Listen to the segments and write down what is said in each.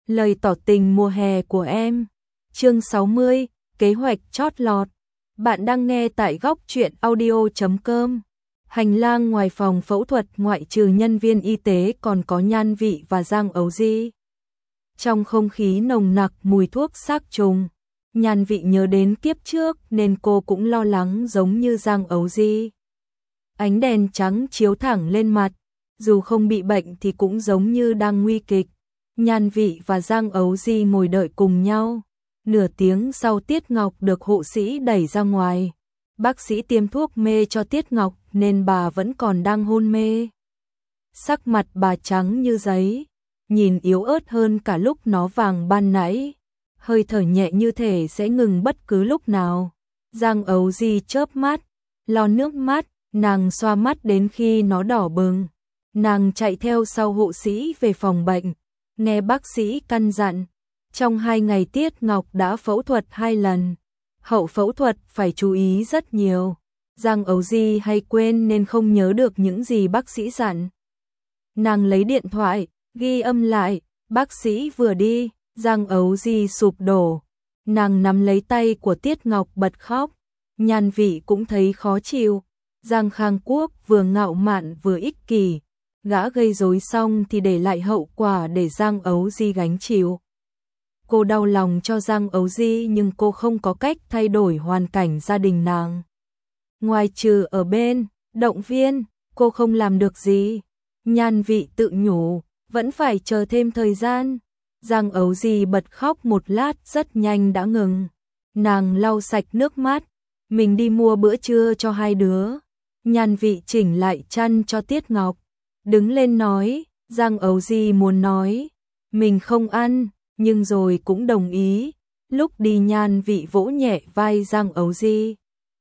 Lời tỏ tình mùa hè của em. Chương 60, kế hoạch chót lọt. Bạn đang nghe tại góc truyện audio.com. Hành lang ngoài phòng phẫu thuật ngoại trừ nhân viên y tế còn có Nhan Vị và Giang Ấu Di. Trong không khí nồng nặc mùi thuốc sát trùng, Nhan Vị nhớ đến kiếp trước nên cô cũng lo lắng giống như Giang Ấu Di. Ánh đèn trắng chiếu thẳng lên mặt, dù không bị bệnh thì cũng giống như đang nguy kịch. Nhan Vị và Giang Ấu Di ngồi đợi cùng nhau. Nửa tiếng sau Tiết Ngọc được hộ sĩ đẩy ra ngoài. Bác sĩ tiêm thuốc mê cho Tiết Ngọc nên bà vẫn còn đang hôn mê. Sắc mặt bà trắng như giấy, nhìn yếu ớt hơn cả lúc nó vàng ban nãy. Hơi thở nhẹ như thể sẽ ngừng bất cứ lúc nào. Giang Ấu Di chớp mắt, lau nước mắt, nàng xoa mắt đến khi nó đỏ bừng. Nàng chạy theo sau hộ sĩ về phòng bệnh. Nghe bác sĩ căn dặn, trong 2 ngày Tiết Ngọc đã phẫu thuật 2 lần, hậu phẫu thuật phải chú ý rất nhiều. Giang Ấu Di hay quên nên không nhớ được những gì bác sĩ dặn. Nàng lấy điện thoại, ghi âm lại, bác sĩ vừa đi, Giang Ấu Di sụp đổ. Nàng nắm lấy tay của Tiết Ngọc bật khóc, Nhan Vị cũng thấy khó chịu. Giang Khang Quốc vừa ngạo mạn vừa ích kỷ. Gã gây rối xong thì để lại hậu quả để Giang Ấu Di gánh chịu. Cô đau lòng cho Giang Ấu Di nhưng cô không có cách thay đổi hoàn cảnh gia đình nàng. Ngoài trừ ở bên, động viên, cô không làm được gì. Nhan Vị tự nhủ, vẫn phải chờ thêm thời gian. Giang Ấu Di bật khóc một lát rất nhanh đã ngừng. Nàng lau sạch nước mắt, mình đi mua bữa trưa cho 2 đứa. Nhan Vị chỉnh lại chăn cho Tiết Ngọc. Đứng lên nói, Giang Ấu Di muốn nói, mình không ăn, nhưng rồi cũng đồng ý. Lúc đi Nhan Vị vỗ nhẹ vai Giang Ấu Di.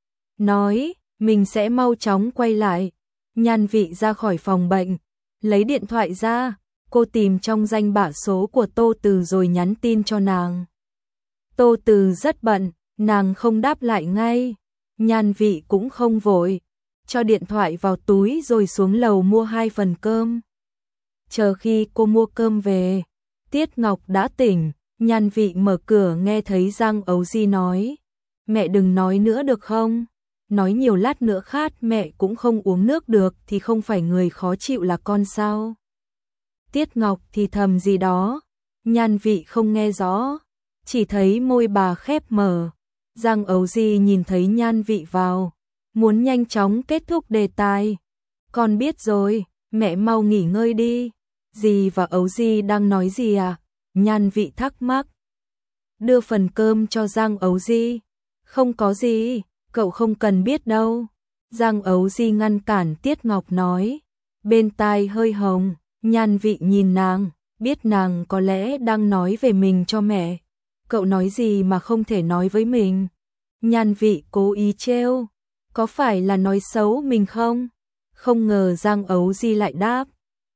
Nói, mình sẽ mau chóng quay lại. Nhan Vị ra khỏi phòng bệnh, lấy điện thoại ra, cô tìm trong danh bạ số của Tô Từ rồi nhắn tin cho nàng. Tô Từ rất bận, nàng không đáp lại ngay. Nhan Vị cũng không vội, cho điện thoại vào túi rồi xuống lầu mua 2 phần cơm. Chờ khi cô mua cơm về, Tiết Ngọc đã tỉnh. Nhan Vị mở cửa nghe thấy Giang Ấu Di nói, mẹ đừng nói nữa được không? Nói nhiều lát nữa khát mẹ cũng không uống nước được thì không phải người khó chịu là con sao? Tiết Ngọc thì thầm gì đó, Nhan Vị không nghe rõ, chỉ thấy môi bà khép mở. Giang Ấu Di nhìn thấy Nhan Vị vào, muốn nhanh chóng kết thúc đề tài. Con biết rồi, mẹ mau nghỉ ngơi đi. Dì và Ấu Di đang nói gì à? Nhan Vị thắc mắc. Đưa phần cơm cho Giang Ấu Di. Không có gì, cậu không cần biết đâu. Giang Ấu Di ngăn cản Tiết Ngọc nói. Bên tai hơi hồng, Nhan Vị nhìn nàng, biết nàng có lẽ đang nói về mình cho mẹ. Cậu nói gì mà không thể nói với mình? Nhan Vị cố ý trêu. Có phải là nói xấu mình không? Không ngờ Giang Ấu Di lại đáp.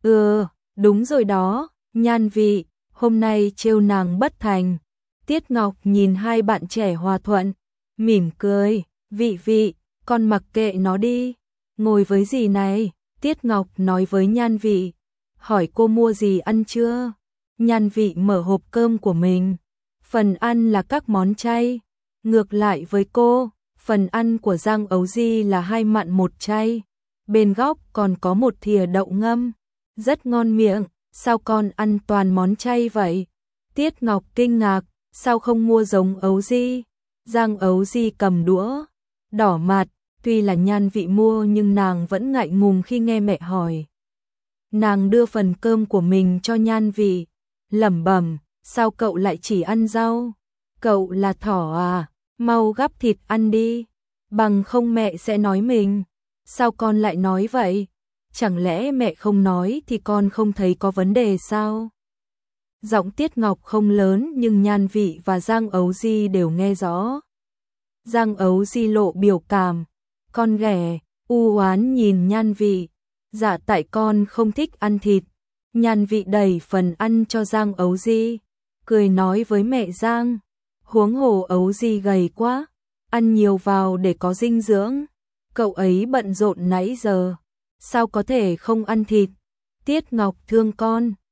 Đúng rồi đó, Nhan Vị, hôm nay trêu nàng bất thành. Tiết Ngọc nhìn hai bạn trẻ hòa thuận, mỉm cười. Vị, con mặc kệ nó đi. Ngồi với dì này, Tiết Ngọc nói với Nhan Vị. Hỏi cô mua gì ăn chưa? Nhan Vị mở hộp cơm của mình. Phần ăn là các món chay. Ngược lại với cô, phần ăn của Giang Ấu Di là 2 mặn 1 chay. Bên góc còn có 1 thìa đậu ngâm. Rất ngon miệng, sao con ăn toàn món chay vậy? Tiết Ngọc kinh ngạc, sao không mua giống Ấu Di? Giang Ấu Di cầm đũa, đỏ mặt, tuy là Nhan Vị mua nhưng nàng vẫn ngại ngùng khi nghe mẹ hỏi. Nàng đưa phần cơm của mình cho Nhan Vị, lẩm bẩm, sao cậu lại chỉ ăn rau? Cậu là thỏ à? Mau gắp thịt ăn đi, bằng không mẹ sẽ nói mình. Sao con lại nói vậy? Chẳng lẽ mẹ không nói thì con không thấy có vấn đề sao? Giọng Tiết Ngọc không lớn nhưng Nhan Vị và Giang Ấu Di đều nghe rõ. Giang Ấu Di lộ biểu cảm, con ghẻ, u oán nhìn Nhan Vị. Dạ tại con không thích ăn thịt. Nhan Vị đẩy phần ăn cho Giang Ấu Di, cười nói với mẹ Giang. Huống hồ Ấu Di gầy quá, ăn nhiều vào để có dinh dưỡng. Cậu ấy bận rộn nãy giờ, sao có thể không ăn thịt? Tiết Ngọc thương con,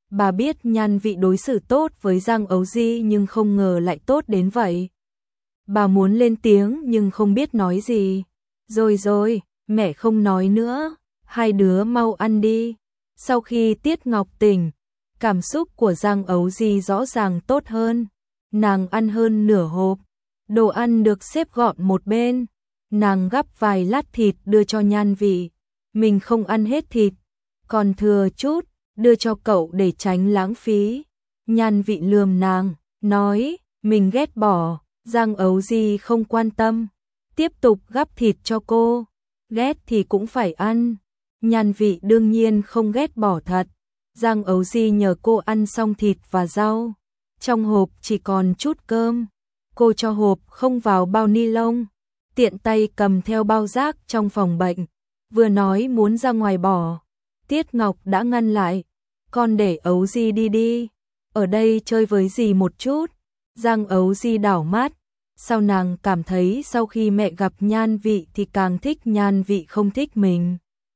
Bà biết Nhan Vị đối xử tốt với Giang Ấu Di nhưng không ngờ lại tốt đến vậy. Bà muốn lên tiếng nhưng không biết nói gì. Rồi rồi, mẹ không nói nữa, hai đứa mau ăn đi. Sau khi Tiết Ngọc tỉnh, cảm xúc của Giang Ấu Di rõ ràng tốt hơn. Nàng ăn hơn nửa hộp, đồ ăn được xếp gọn một bên. Nàng gắp vài lát thịt đưa cho Nhan Vị. Mình không ăn hết thịt, còn thừa chút, đưa cho cậu để tránh lãng phí. Nhan Vị lườm nàng, nói, mình ghét bỏ. Giang Ấu Di không quan tâm, tiếp tục gắp thịt cho cô. Ghét thì cũng phải ăn. Nhan Vị đương nhiên không ghét bỏ thật. Giang Ấu Di nhờ cô ăn xong thịt và rau. Trong hộp chỉ còn chút cơm. Cô cho hộp không vào bao ni lông, tiện tay cầm theo bao rác trong phòng bệnh. Vừa nói muốn ra ngoài bỏ, Tiết Ngọc đã ngăn lại. Con để Ấu Di đi đi, ở đây chơi với dì một chút. Giang Ấu Di đảo mắt. Sao nàng cảm thấy sau khi mẹ gặp Nhan Vị thì càng thích Nhan Vị không thích mình?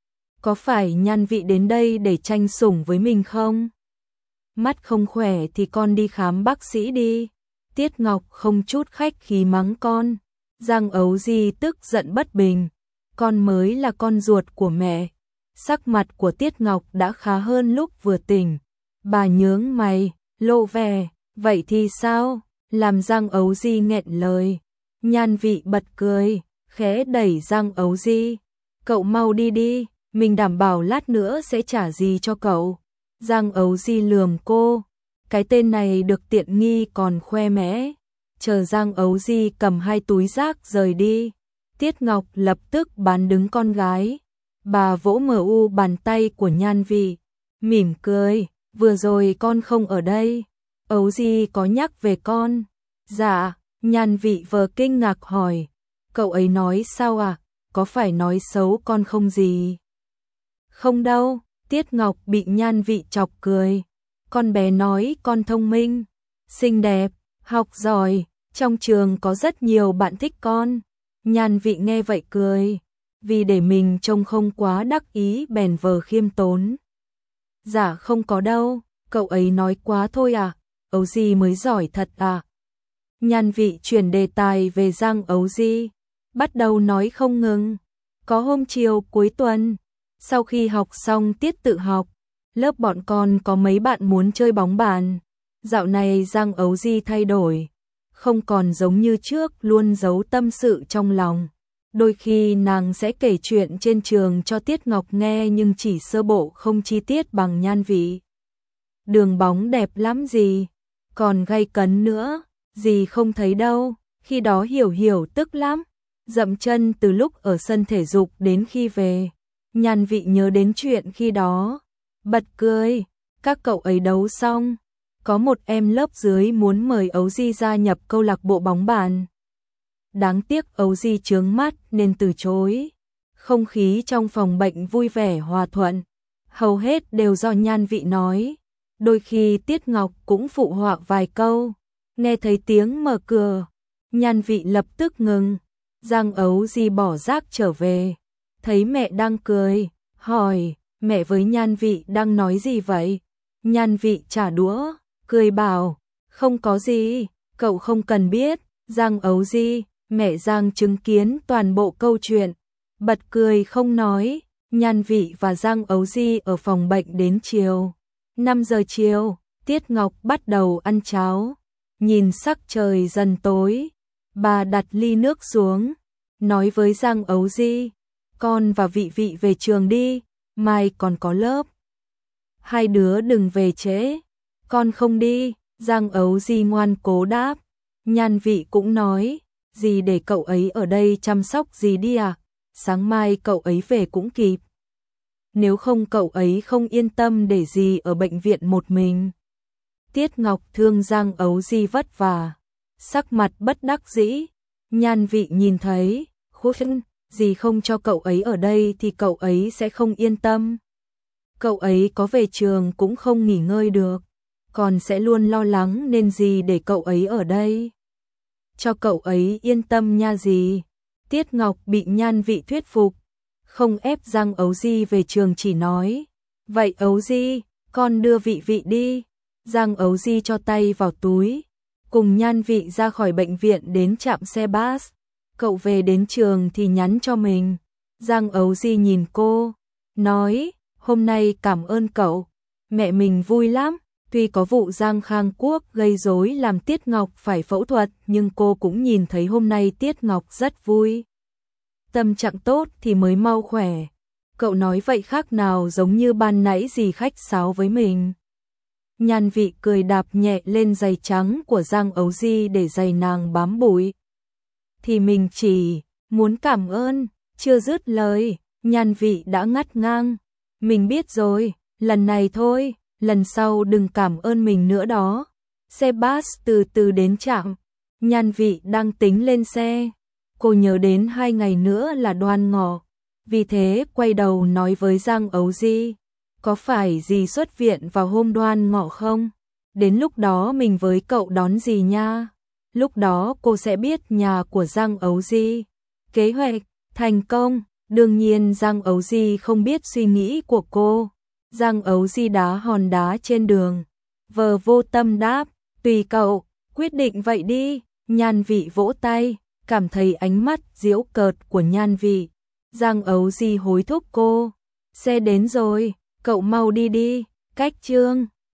Có phải Nhan Vị đến đây để tranh sủng với mình không? Mắt không khỏe thì con đi khám bác sĩ đi. Tiết Ngọc không chút khách khí mắng con. Giang Ấu Di tức giận bất bình. Con mới là con ruột của mẹ. Sắc mặt của Tiết Ngọc đã khá hơn lúc vừa tỉnh. Bà nhướng mày, lộ vẻ, vậy thì sao? Làm Giang Ấu Di nghẹn lời. Nhan Vị bật cười, khẽ đẩy Giang Ấu Di. Cậu mau đi đi, mình đảm bảo lát nữa sẽ trả gì cho cậu. Giang Ấu Di lườm cô. Cái tên này được tiện nghi còn khoe mẽ. Chờ Giang Ấu Di cầm hai túi rác rời đi, Tiết Ngọc lập tức bán đứng con gái. Bà vỗ mu bàn tay của Nhan Vị, mỉm cười, vừa rồi con không ở đây, Ấu Di có nhắc về con. Dạ, Nhan Vị vờ kinh ngạc hỏi, cậu ấy nói sao à, có phải nói xấu con không gì? Không đâu, Tiết Ngọc bị Nhan Vị chọc cười. Con bé nói con thông minh, xinh đẹp, học giỏi, trong trường có rất nhiều bạn thích con. Nhan Vị nghe vậy cười, vì để mình trông không quá đắc ý bèn vờ khiêm tốn. Dạ không có đâu, cậu ấy nói quá thôi à, Ấu Di mới giỏi thật à. Nhan Vị chuyển đề tài về Giang Ấu Di, bắt đầu nói không ngừng. Có hôm chiều cuối tuần, sau khi học xong tiết tự học, lớp bọn con có mấy bạn muốn chơi bóng bàn. Dạo này Giang Ấu Di thay đổi, không còn giống như trước luôn giấu tâm sự trong lòng. Đôi khi nàng sẽ kể chuyện trên trường cho Tiết Ngọc nghe nhưng chỉ sơ bộ không chi tiết bằng Nhan Vị. Đường bóng đẹp lắm gì, còn gay cấn nữa, gì không thấy đâu. Khi đó Hiểu Hiểu tức lắm, dậm chân từ lúc ở sân thể dục đến khi về. Nhan Vị nhớ đến chuyện khi đó, bật cười. Các cậu ấy đấu xong, có một em lớp dưới muốn mời Ấu Di gia nhập câu lạc bộ bóng bàn. Đáng tiếc Ấu Di chướng mắt nên từ chối. Không khí trong phòng bệnh vui vẻ hòa thuận, hầu hết đều do Nhan Vị nói. Đôi khi Tiết Ngọc cũng phụ họa vài câu. Nghe thấy tiếng mở cửa, Nhan Vị lập tức ngừng. Giang Ấu Di bỏ rác trở về, thấy mẹ đang cười, hỏi, mẹ với Nhan Vị đang nói gì vậy? Nhan Vị trả đũa, cười bảo, không có gì, cậu không cần biết. Giang Ấu Di, mẹ Giang chứng kiến toàn bộ câu chuyện, bật cười không nói. Nhan Vị và Giang Ấu Di ở phòng bệnh đến chiều. 5 giờ chiều, Tiết Ngọc bắt đầu ăn cháo. Nhìn sắc trời dần tối, bà đặt ly nước xuống, nói với Giang Ấu Di, con và Vị Vị về trường đi, mai còn có lớp. Hai đứa đừng về trễ. Con không đi, Giang Ấu Di ngoan cố đáp. Nhan Vị cũng nói, dì để cậu ấy ở đây chăm sóc dì đi à, sáng mai cậu ấy về cũng kịp. Nếu không cậu ấy không yên tâm để dì ở bệnh viện một mình. Tiết Ngọc thương Giang Ấu Di vất vả, sắc mặt bất đắc dĩ. Nhan Vị nhìn thấy, dì không cho cậu ấy ở đây thì cậu ấy sẽ không yên tâm. Cậu ấy có về trường cũng không nghỉ ngơi được, còn sẽ luôn lo lắng nên dì để cậu ấy ở đây. Cho cậu ấy yên tâm nha dì. Tiết Ngọc bị Nhan Vị thuyết phục, không ép Giang Ấu Di về trường, chỉ nói, vậy Ấu Di, con đưa Vị Vị đi. Giang Ấu Di cho tay vào túi, cùng Nhan Vị ra khỏi bệnh viện đến trạm xe bus. Cậu về đến trường thì nhắn cho mình. Giang Ấu Di nhìn cô, nói, hôm nay cảm ơn cậu, mẹ mình vui lắm. Tuy có vụ Giang Khang Quốc gây rối làm Tiết Ngọc phải phẫu thuật, nhưng cô cũng nhìn thấy hôm nay Tiết Ngọc rất vui. Tâm trạng tốt thì mới mau khỏe. Cậu nói vậy khác nào giống như ban nãy dì khách sáo với mình. Nhan Vị cười đạp nhẹ lên giày trắng của Giang Ấu Di để giày nàng bám bụi. Thì mình chỉ muốn cảm ơn, chưa dứt lời, Nhan Vị đã ngắt ngang. Mình biết rồi, lần này thôi, lần sau đừng cảm ơn mình nữa đó. Xe bus từ từ đến trạm, Nhan Vị đang tính lên xe. Cô nhớ đến 2 ngày nữa là Đoan Ngọ, vì thế quay đầu nói với Giang Ấu Di, có phải dì xuất viện vào hôm Đoan Ngọ không? Đến lúc đó mình với cậu đón dì nha. Lúc đó cô sẽ biết nhà của Giang Ấu Di. Kế hoạch thành công. Đương nhiên Giang Ấu Di không biết suy nghĩ của cô. Giang Ấu Di đá hòn đá trên đường, vờ vô tâm đáp, tùy cậu, quyết định vậy đi. Nhan Vị vỗ tay, cảm thấy ánh mắt giễu cợt của Nhan Vị. Giang Ấu Di hối thúc cô, xe đến rồi, cậu mau đi đi. Cách chương